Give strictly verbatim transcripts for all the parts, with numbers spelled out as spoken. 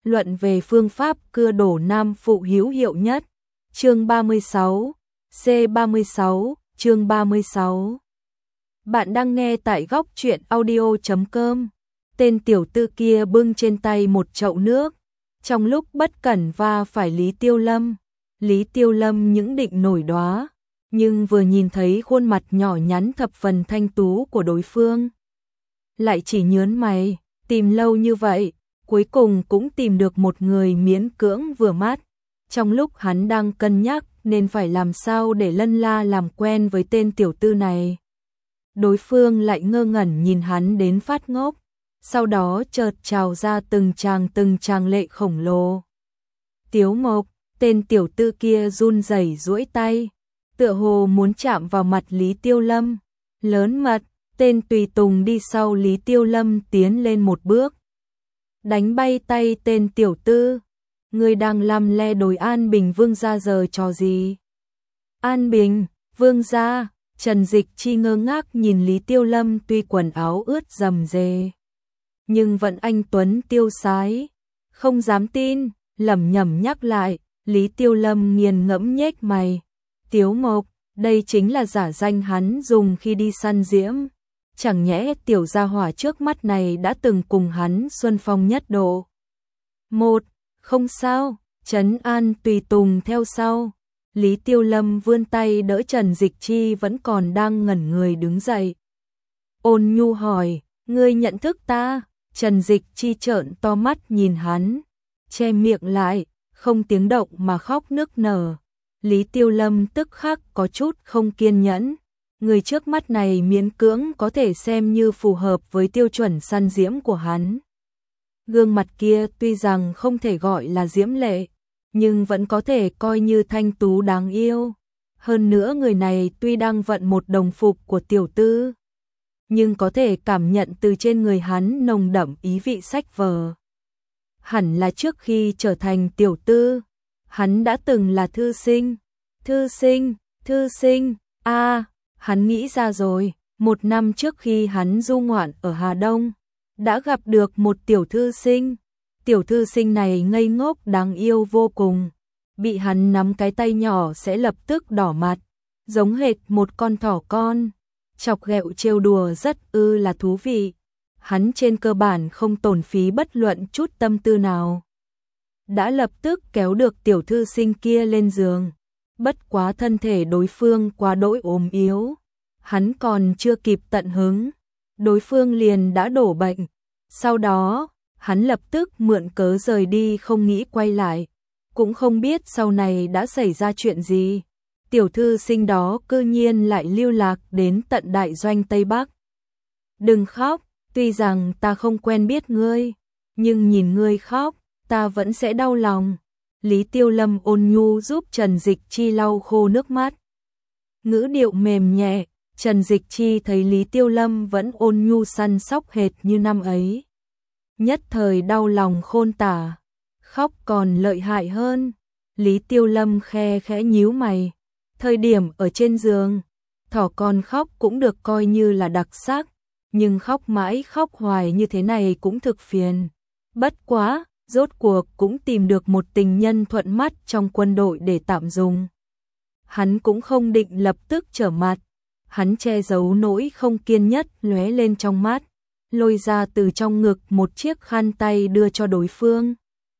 luận về phương pháp cưa đổ nam phụ hữu hiệu nhất. Chương ba mươi sáu, C ba mươi sáu, chương ba mươi sáu. Bạn đang nghe tại góc truyện audio chấm com. Tên tiểu tư kia bưng trên tay một chậu nước, trong lúc bất cẩn va phải Lý Tiêu Lâm. Lý Tiêu Lâm những định nổi đoá, nhưng vừa nhìn thấy khuôn mặt nhỏ nhắn thập phần thanh tú của đối phương, lại chỉ nhớn mày, tìm lâu như vậy, cuối cùng cũng tìm được một người miễn cưỡng vừa mắt. Trong lúc hắn đang cân nhắc nên phải làm sao để lân la làm quen với tên tiểu tư này, đối phương lại ngơ ngẩn nhìn hắn đến phát ngốc, sau đó chợt trào ra từng tràng từng tràng lệ khổng lồ. Tiếu Mộc, tên tiểu tư kia run rẩy duỗi tay, tựa hồ muốn chạm vào mặt Lý Tiêu Lâm. Lớn mật, tên tùy tùng đi sau Lý Tiêu Lâm tiến lên một bước, đánh bay tay tên tiểu tư. Người đang làm le đồi An Bình Vương gia giờ trò gì? An Bình, Vương gia. Trần Dịch Chi ngơ ngác nhìn Lý Tiêu Lâm, tuy quần áo ướt rầm rề, nhưng vẫn anh tuấn tiêu sái, không dám tin, lẩm nhẩm nhắc lại. Lý Tiêu Lâm nghiền ngẫm nhếch mày. Tiếu Mộc, đây chính là giả danh hắn dùng khi đi săn diễm. Chẳng nhẽ tiểu gia hỏa trước mắt này đã từng cùng hắn xuân phong nhất độ. Một, không sao, trấn an tùy tùng theo sau. Lý Tiêu Lâm vươn tay đỡ Trần Dịch Chi vẫn còn đang ngẩn người đứng dậy. Ôn nhu hỏi, ngươi nhận thức ta? Trần Dịch Chi trợn to mắt nhìn hắn, che miệng lại, không tiếng động mà khóc nức nở. Lý Tiêu Lâm tức khắc có chút không kiên nhẫn. Người trước mắt này miễn cưỡng có thể xem như phù hợp với tiêu chuẩn săn diễm của hắn. Gương mặt kia tuy rằng không thể gọi là diễm lệ, nhưng vẫn có thể coi như thanh tú đáng yêu. Hơn nữa người này tuy đang vận một đồng phục của tiểu tư, nhưng có thể cảm nhận từ trên người hắn nồng đậm ý vị sách vở. Hẳn là trước khi trở thành tiểu tư, hắn đã từng là thư sinh. Thư sinh, thư sinh, a à, hắn nghĩ ra rồi, một năm trước khi hắn du ngoạn ở Hà Đông, đã gặp được một tiểu thư sinh. Tiểu thư sinh này ngây ngốc đáng yêu vô cùng, bị hắn nắm cái tay nhỏ sẽ lập tức đỏ mặt, giống hệt một con thỏ con. Chọc ghẹo trêu đùa rất ư là thú vị. Hắn trên cơ bản không tổn phí bất luận chút tâm tư nào, đã lập tức kéo được tiểu thư sinh kia lên giường. Bất quá thân thể đối phương quá đỗi ốm yếu, hắn còn chưa kịp tận hứng, đối phương liền đã đổ bệnh. Sau đó, hắn lập tức mượn cớ rời đi, không nghĩ quay lại, cũng không biết sau này đã xảy ra chuyện gì. Tiểu thư sinh đó cư nhiên lại lưu lạc đến tận đại doanh Tây Bắc. Đừng khóc, tuy rằng ta không quen biết ngươi, nhưng nhìn ngươi khóc, ta vẫn sẽ đau lòng. Lý Tiêu Lâm ôn nhu giúp Trần Dịch Chi lau khô nước mắt, ngữ điệu mềm nhẹ. Trần Dịch Chi thấy Lý Tiêu Lâm vẫn ôn nhu săn sóc hệt như năm ấy, nhất thời đau lòng khôn tả, khóc còn lợi hại hơn. Lý Tiêu Lâm khe khẽ nhíu mày, thời điểm ở trên giường, thỏ con khóc cũng được coi như là đặc sắc, nhưng khóc mãi khóc hoài như thế này cũng thực phiền. Bất quá, rốt cuộc cũng tìm được một tình nhân thuận mắt trong quân đội để tạm dùng. Hắn cũng không định lập tức trở mặt, hắn che giấu nỗi không kiên nhất lóe lên trong mắt, lôi ra từ trong ngực một chiếc khăn tay đưa cho đối phương.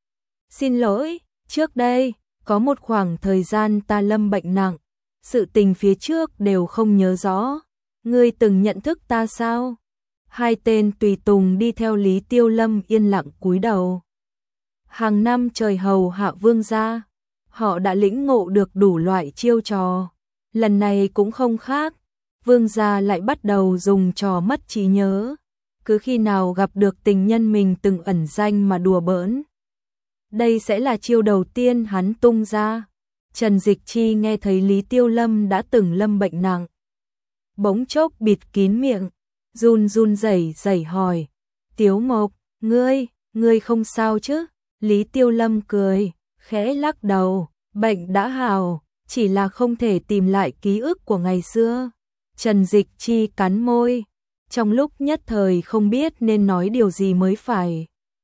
Xin lỗi, trước đây, có một khoảng thời gian ta lâm bệnh nặng, sự tình phía trước đều không nhớ rõ. Ngươi từng nhận thức ta sao? Hai tên tùy tùng đi theo Lý Tiêu Lâm yên lặng cúi đầu. Hàng năm trời hầu hạ vương gia, họ đã lĩnh ngộ được đủ loại chiêu trò. Lần này cũng không khác, vương gia lại bắt đầu dùng trò mất trí nhớ, cứ khi nào gặp được tình nhân mình từng ẩn danh mà đùa bỡn. Đây sẽ là chiêu đầu tiên hắn tung ra. Trần Dịch Chi nghe thấy Lý Tiêu Lâm đã từng lâm bệnh nặng, bỗng chốc bịt kín miệng, run run rẩy rẩy hỏi, Tiếu Mộc, ngươi, ngươi không sao chứ? Lý Tiêu Lâm cười, khẽ lắc đầu, bệnh đã hào, chỉ là không thể tìm lại ký ức của ngày xưa. Trần Dịch Chi cắn môi, trong lúc nhất thời không biết nên nói điều gì mới phải.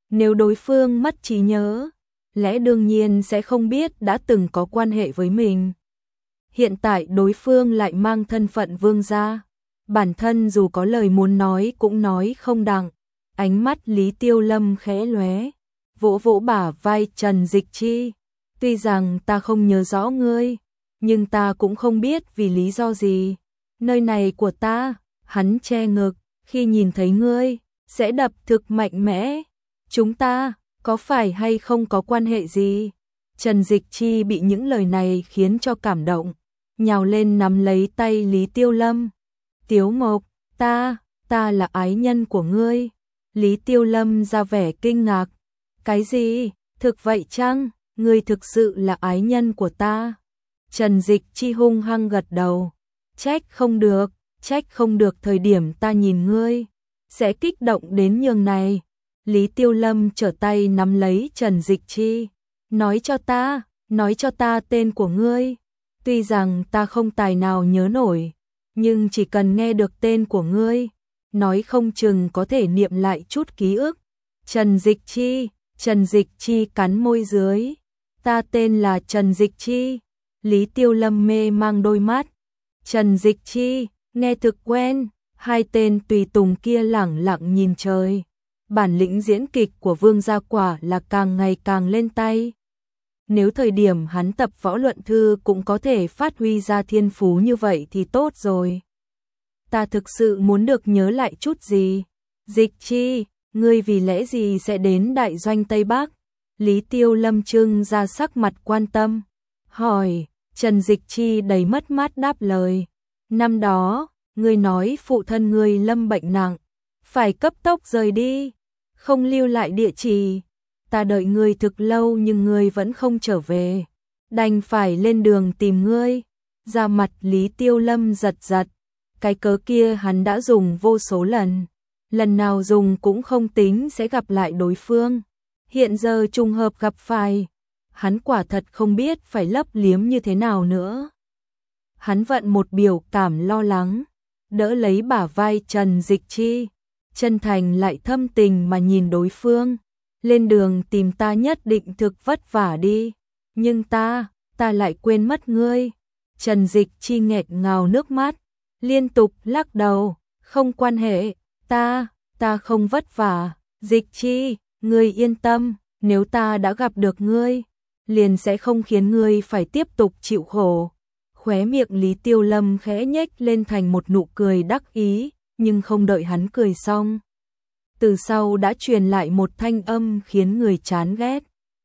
Nếu đối phương mất trí nhớ, lẽ đương nhiên sẽ không biết đã từng có quan hệ với mình. Hiện tại đối phương lại mang thân phận vương gia, bản thân dù có lời muốn nói cũng nói không đặng. Ánh mắt Lý Tiêu Lâm khẽ lóe, vỗ vỗ bả vai Trần Dịch Chi. Tuy rằng ta không nhớ rõ ngươi, nhưng ta cũng không biết vì lý do gì. Nơi này của ta, hắn che ngực, khi nhìn thấy ngươi, sẽ đập thực mạnh mẽ. Chúng ta, có phải hay không có quan hệ gì? Trần Dịch Chi bị những lời này khiến cho cảm động, nhào lên nắm lấy tay Lý Tiêu Lâm. Tiếu Mộc, ta, ta là ái nhân của ngươi. Lý Tiêu Lâm ra vẻ kinh ngạc. Cái gì? Thực vậy chăng? Ngươi thực sự là ái nhân của ta? Trần Dịch Chi hung hăng gật đầu. Trách không được, trách không được thời điểm ta nhìn ngươi, sẽ kích động đến nhường này. Lý Tiêu Lâm trở tay nắm lấy Trần Dịch Chi. Nói cho ta, nói cho ta tên của ngươi. Tuy rằng ta không tài nào nhớ nổi, nhưng chỉ cần nghe được tên của ngươi, nói không chừng có thể niệm lại chút ký ức. Trần Dịch Chi, Trần Dịch Chi cắn môi dưới. Ta tên là Trần Dịch Chi. Lý Tiêu Lâm mê mang đôi mắt. Trần Dịch Chi, nghe thực quen. Hai tên tùy tùng kia lẳng lặng nhìn trời. Bản lĩnh diễn kịch của Vương gia quả là càng ngày càng lên tay. Nếu thời điểm hắn tập võ luận thư cũng có thể phát huy ra thiên phú như vậy thì tốt rồi. Ta thực sự muốn được nhớ lại chút gì. Dịch Chi, ngươi vì lẽ gì sẽ đến đại doanh Tây Bắc? Lý Tiêu Lâm trưng ra sắc mặt quan tâm. Hỏi, Trần Dịch Chi đầy mất mát đáp lời. Năm đó, ngươi nói phụ thân ngươi lâm bệnh nặng, phải cấp tốc rời đi, không lưu lại địa chỉ. Ta đợi ngươi thực lâu nhưng ngươi vẫn không trở về, đành phải lên đường tìm ngươi. Da mặt Lý Tiêu Lâm giật giật, cái cớ kia hắn đã dùng vô số lần, lần nào dùng cũng không tính sẽ gặp lại đối phương. Hiện giờ trùng hợp gặp phải, hắn quả thật không biết phải lấp liếm như thế nào nữa. Hắn vận một biểu cảm lo lắng, đỡ lấy bả vai Trần Dịch Chi, chân thành lại thâm tình mà nhìn đối phương. Lên đường tìm ta nhất định thực vất vả đi, nhưng ta, ta lại quên mất ngươi. Trần Dịch Chi nghẹt ngào nước mắt, liên tục lắc đầu, không quan hệ, ta, ta không vất vả. Dịch Chi, ngươi yên tâm, nếu ta đã gặp được ngươi, liền sẽ không khiến ngươi phải tiếp tục chịu khổ. Khóe miệng Lý Tiêu Lâm khẽ nhếch lên thành một nụ cười đắc ý, nhưng không đợi hắn cười xong, từ sau đã truyền lại một thanh âm khiến người chán ghét.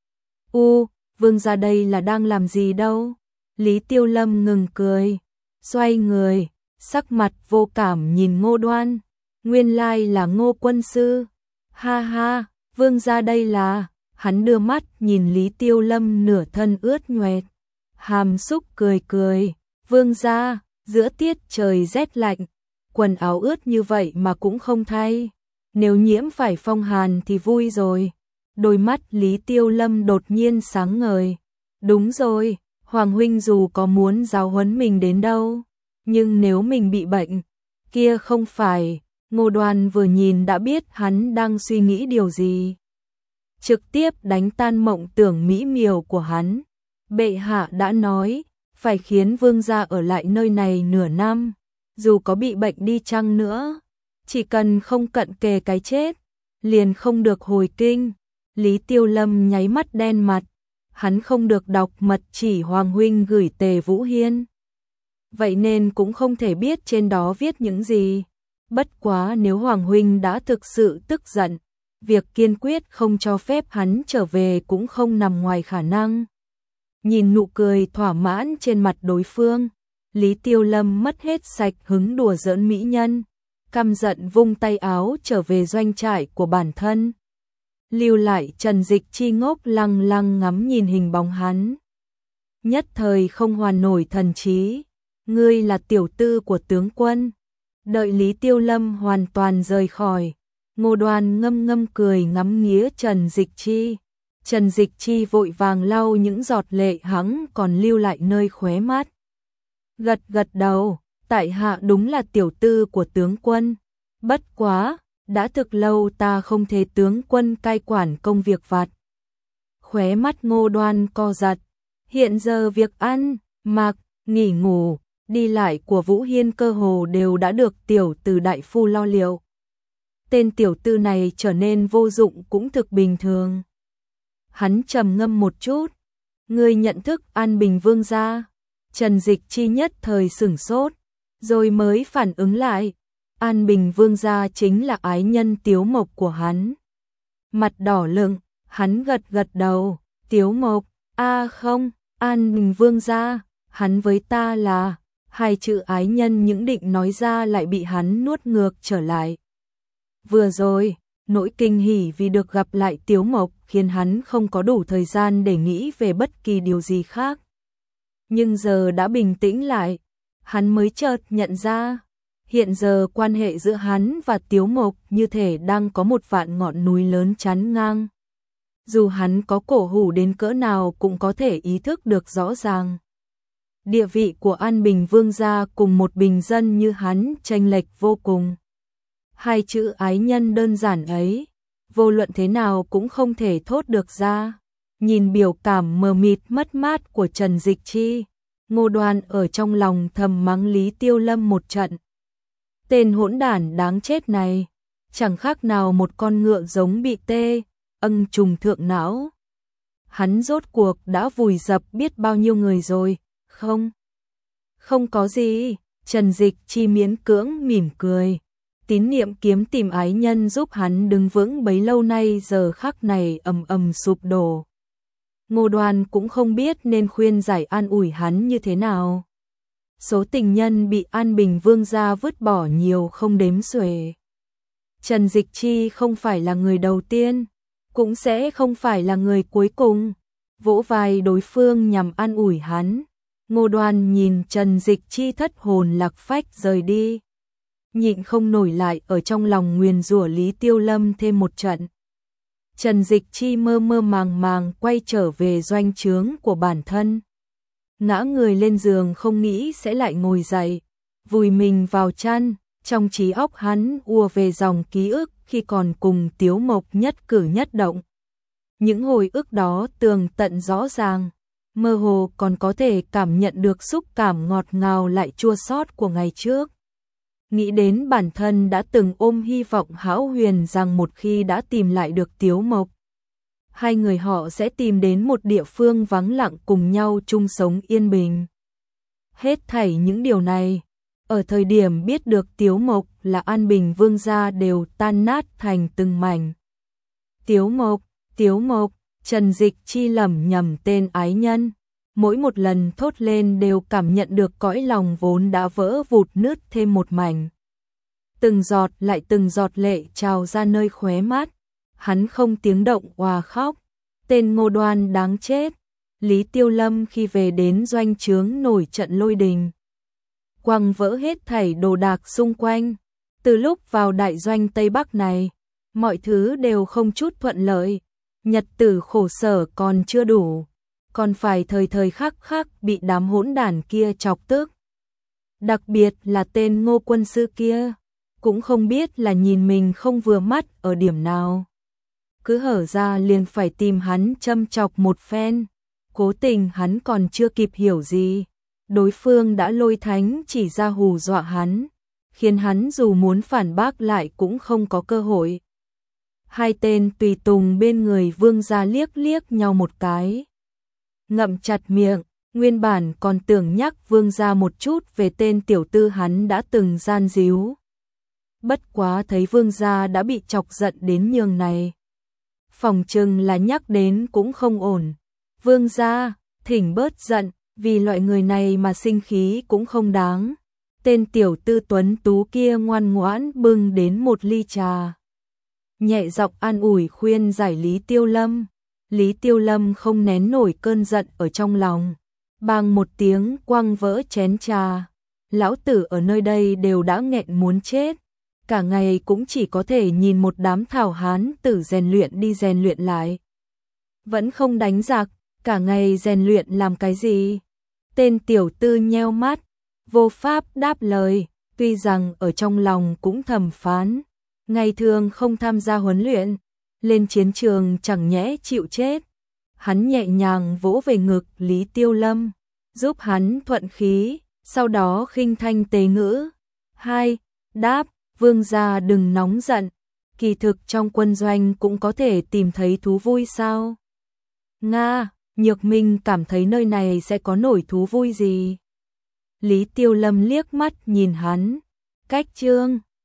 U, Vương gia đây là đang làm gì đâu? Lý Tiêu Lâm ngừng cười, xoay người, sắc mặt vô cảm nhìn Ngô Đoan. Nguyên lai là Ngô quân sư. Ha ha, Vương gia đây là... Hắn đưa mắt nhìn Lý Tiêu Lâm nửa thân ướt nhoẹt, hàm xúc cười cười. Vương gia, giữa tiết trời rét lạnh, quần áo ướt như vậy mà cũng không thay. Nếu nhiễm phải phong hàn thì vui rồi. Đôi mắt Lý Tiêu Lâm đột nhiên sáng ngời. Đúng rồi, Hoàng huynh dù có muốn giáo huấn mình đến đâu, nhưng nếu mình bị bệnh, kia không phải. Ngô Đoan vừa nhìn đã biết hắn đang suy nghĩ điều gì, trực tiếp đánh tan mộng tưởng mỹ miều của hắn. Bệ hạ đã nói, phải khiến vương gia ở lại nơi này nửa năm, dù có bị bệnh đi chăng nữa, chỉ cần không cận kề cái chết, liền không được hồi kinh. Lý Tiêu Lâm nháy mắt đen mặt, hắn không được đọc mật chỉ Hoàng huynh gửi Tề Vũ Hiên, vậy nên cũng không thể biết trên đó viết những gì. Bất quá nếu Hoàng huynh đã thực sự tức giận, việc kiên quyết không cho phép hắn trở về cũng không nằm ngoài khả năng. Nhìn nụ cười thỏa mãn trên mặt đối phương, Lý Tiêu Lâm mất hết sạch hứng đùa giỡn mỹ nhân, căm giận vung tay áo trở về doanh trại của bản thân. Lưu lại Trần Dịch Chi ngốc lăng lăng ngắm nhìn hình bóng hắn, nhất thời không hoàn nổi thần trí. Ngươi là tiểu tư của tướng quân. Đợi Lý Tiêu Lâm hoàn toàn rời khỏi, Ngô Đoan ngâm ngâm cười ngắm nghía Trần Dịch Chi. Trần Dịch Chi vội vàng lau những giọt lệ hắn còn lưu lại nơi khóe mắt. Gật gật đầu, tại hạ đúng là tiểu tư của tướng quân. Bất quá, đã thực lâu ta không thấy tướng quân cai quản công việc vặt. Khóe mắt Ngô Đoan co giật, hiện giờ việc ăn, mặc, nghỉ ngủ, đi lại của Vũ Hiên cơ hồ đều đã được tiểu tử đại phu lo liệu. Tên tiểu tử này trở nên vô dụng cũng thực bình thường. Hắn trầm ngâm một chút, người nhận thức An Bình Vương gia? Trần Dịch Chi nhất thời sửng sốt, rồi mới phản ứng lại, An Bình Vương gia chính là ái nhân Tiếu Mộc của hắn. Mặt đỏ lựng, hắn gật gật đầu, Tiếu Mộc, a à không, An Bình Vương gia, hắn với ta là, hai chữ ái nhân những định nói ra lại bị hắn nuốt ngược trở lại. Vừa rồi, nỗi kinh hỉ vì được gặp lại Tiếu Mộc khiến hắn không có đủ thời gian để nghĩ về bất kỳ điều gì khác. Nhưng giờ đã bình tĩnh lại, hắn mới chợt nhận ra, hiện giờ quan hệ giữa hắn và Tiếu Mộc như thể đang có một vạn ngọn núi lớn chắn ngang. Dù hắn có cổ hủ đến cỡ nào cũng có thể ý thức được rõ ràng. Địa vị của An Bình Vương gia cùng một bình dân như hắn chênh lệch vô cùng. Hai chữ ái nhân đơn giản ấy, vô luận thế nào cũng không thể thốt được ra. Nhìn biểu cảm mờ mịt mất mát của Trần Dịch Chi, Ngô Đoan ở trong lòng thầm mắng Lý Tiêu Lâm một trận. Tên hỗn đản đáng chết này, chẳng khác nào một con ngựa giống bị tê, âng trùng thượng não. Hắn rốt cuộc đã vùi dập biết bao nhiêu người rồi, không? Không có gì, Trần Dịch Chi miễn cưỡng mỉm cười. Tín niệm kiếm tìm ái nhân giúp hắn đứng vững bấy lâu nay giờ khắc này ầm ầm sụp đổ. Ngô Đoan cũng không biết nên khuyên giải an ủi hắn như thế nào. Số tình nhân bị An Bình Vương gia vứt bỏ nhiều không đếm xuể. Trần Dịch Chi không phải là người đầu tiên, cũng sẽ không phải là người cuối cùng. Vỗ vai đối phương nhằm an ủi hắn. Ngô Đoan nhìn Trần Dịch Chi thất hồn lạc phách rời đi, nhịn không nổi lại ở trong lòng nguyền rủa Lý Tiêu Lâm thêm một trận. Trần Dịch Chi mơ mơ màng màng quay trở về doanh trướng của bản thân. Ngã người lên giường không nghĩ sẽ lại ngồi dậy, vùi mình vào chăn, trong trí óc hắn ùa về dòng ký ức khi còn cùng Tiếu Mộc nhất cử nhất động. Những hồi ức đó tường tận rõ ràng, mơ hồ còn có thể cảm nhận được xúc cảm ngọt ngào lại chua xót của ngày trước. Nghĩ đến bản thân đã từng ôm hy vọng hão huyền rằng một khi đã tìm lại được Tiếu Mộc, hai người họ sẽ tìm đến một địa phương vắng lặng cùng nhau chung sống yên bình. Hết thảy những điều này, ở thời điểm biết được Tiếu Mộc là An Bình Vương gia đều tan nát thành từng mảnh. Tiếu Mộc, Tiếu Mộc, Trần Dịch Chi lẩm nhẩm tên ái nhân. Mỗi một lần thốt lên đều cảm nhận được cõi lòng vốn đã vỡ vụt nứt thêm một mảnh. Từng giọt lại từng giọt lệ trào ra nơi khóe mắt. Hắn không tiếng động òa khóc. Tên Ngô Đoan đáng chết. Lý Tiêu Lâm khi về đến doanh trướng nổi trận lôi đình, quăng vỡ hết thảy đồ đạc xung quanh. Từ lúc vào đại doanh Tây Bắc này, mọi thứ đều không chút thuận lợi. Nhật tử khổ sở còn chưa đủ, còn phải thời thời khắc khắc bị đám hỗn đản kia chọc tức. Đặc biệt là tên Ngô quân sư kia, cũng không biết là nhìn mình không vừa mắt ở điểm nào. Cứ hở ra liền phải tìm hắn châm chọc một phen. Cố tình hắn còn chưa kịp hiểu gì, đối phương đã lôi thánh chỉ ra hù dọa hắn, khiến hắn dù muốn phản bác lại cũng không có cơ hội. Hai tên tùy tùng bên người Vương gia liếc liếc nhau một cái, ngậm chặt miệng, nguyên bản còn tưởng nhắc Vương gia một chút về tên tiểu tư hắn đã từng gian díu. Bất quá thấy Vương gia đã bị chọc giận đến nhường này, phòng chừng là nhắc đến cũng không ổn. Vương gia, thỉnh bớt giận, vì loại người này mà sinh khí cũng không đáng. Tên tiểu tư tuấn tú kia ngoan ngoãn bưng đến một ly trà, nhẹ giọng an ủi khuyên giải Lý Tiêu Lâm. Lý Tiêu Lâm không nén nổi cơn giận ở trong lòng, bang một tiếng quăng vỡ chén trà. Lão tử ở nơi đây đều đã nghẹn muốn chết, cả ngày cũng chỉ có thể nhìn một đám thảo hán tử rèn luyện đi rèn luyện lại, vẫn không đánh giặc, cả ngày rèn luyện làm cái gì? Tên tiểu tư nheo mắt, vô pháp đáp lời, tuy rằng ở trong lòng cũng thầm phán, ngày thường không tham gia huấn luyện, lên chiến trường chẳng nhẽ chịu chết. Hắn nhẹ nhàng vỗ về ngực Lý Tiêu Lâm, giúp hắn thuận khí, sau đó khinh thanh tế ngữ. Hai, đáp, vương gia đừng nóng giận, kỳ thực trong quân doanh cũng có thể tìm thấy thú vui sao? Nga, Nhược Minh cảm thấy nơi này sẽ có nổi thú vui gì? Lý Tiêu Lâm liếc mắt nhìn hắn, cách chương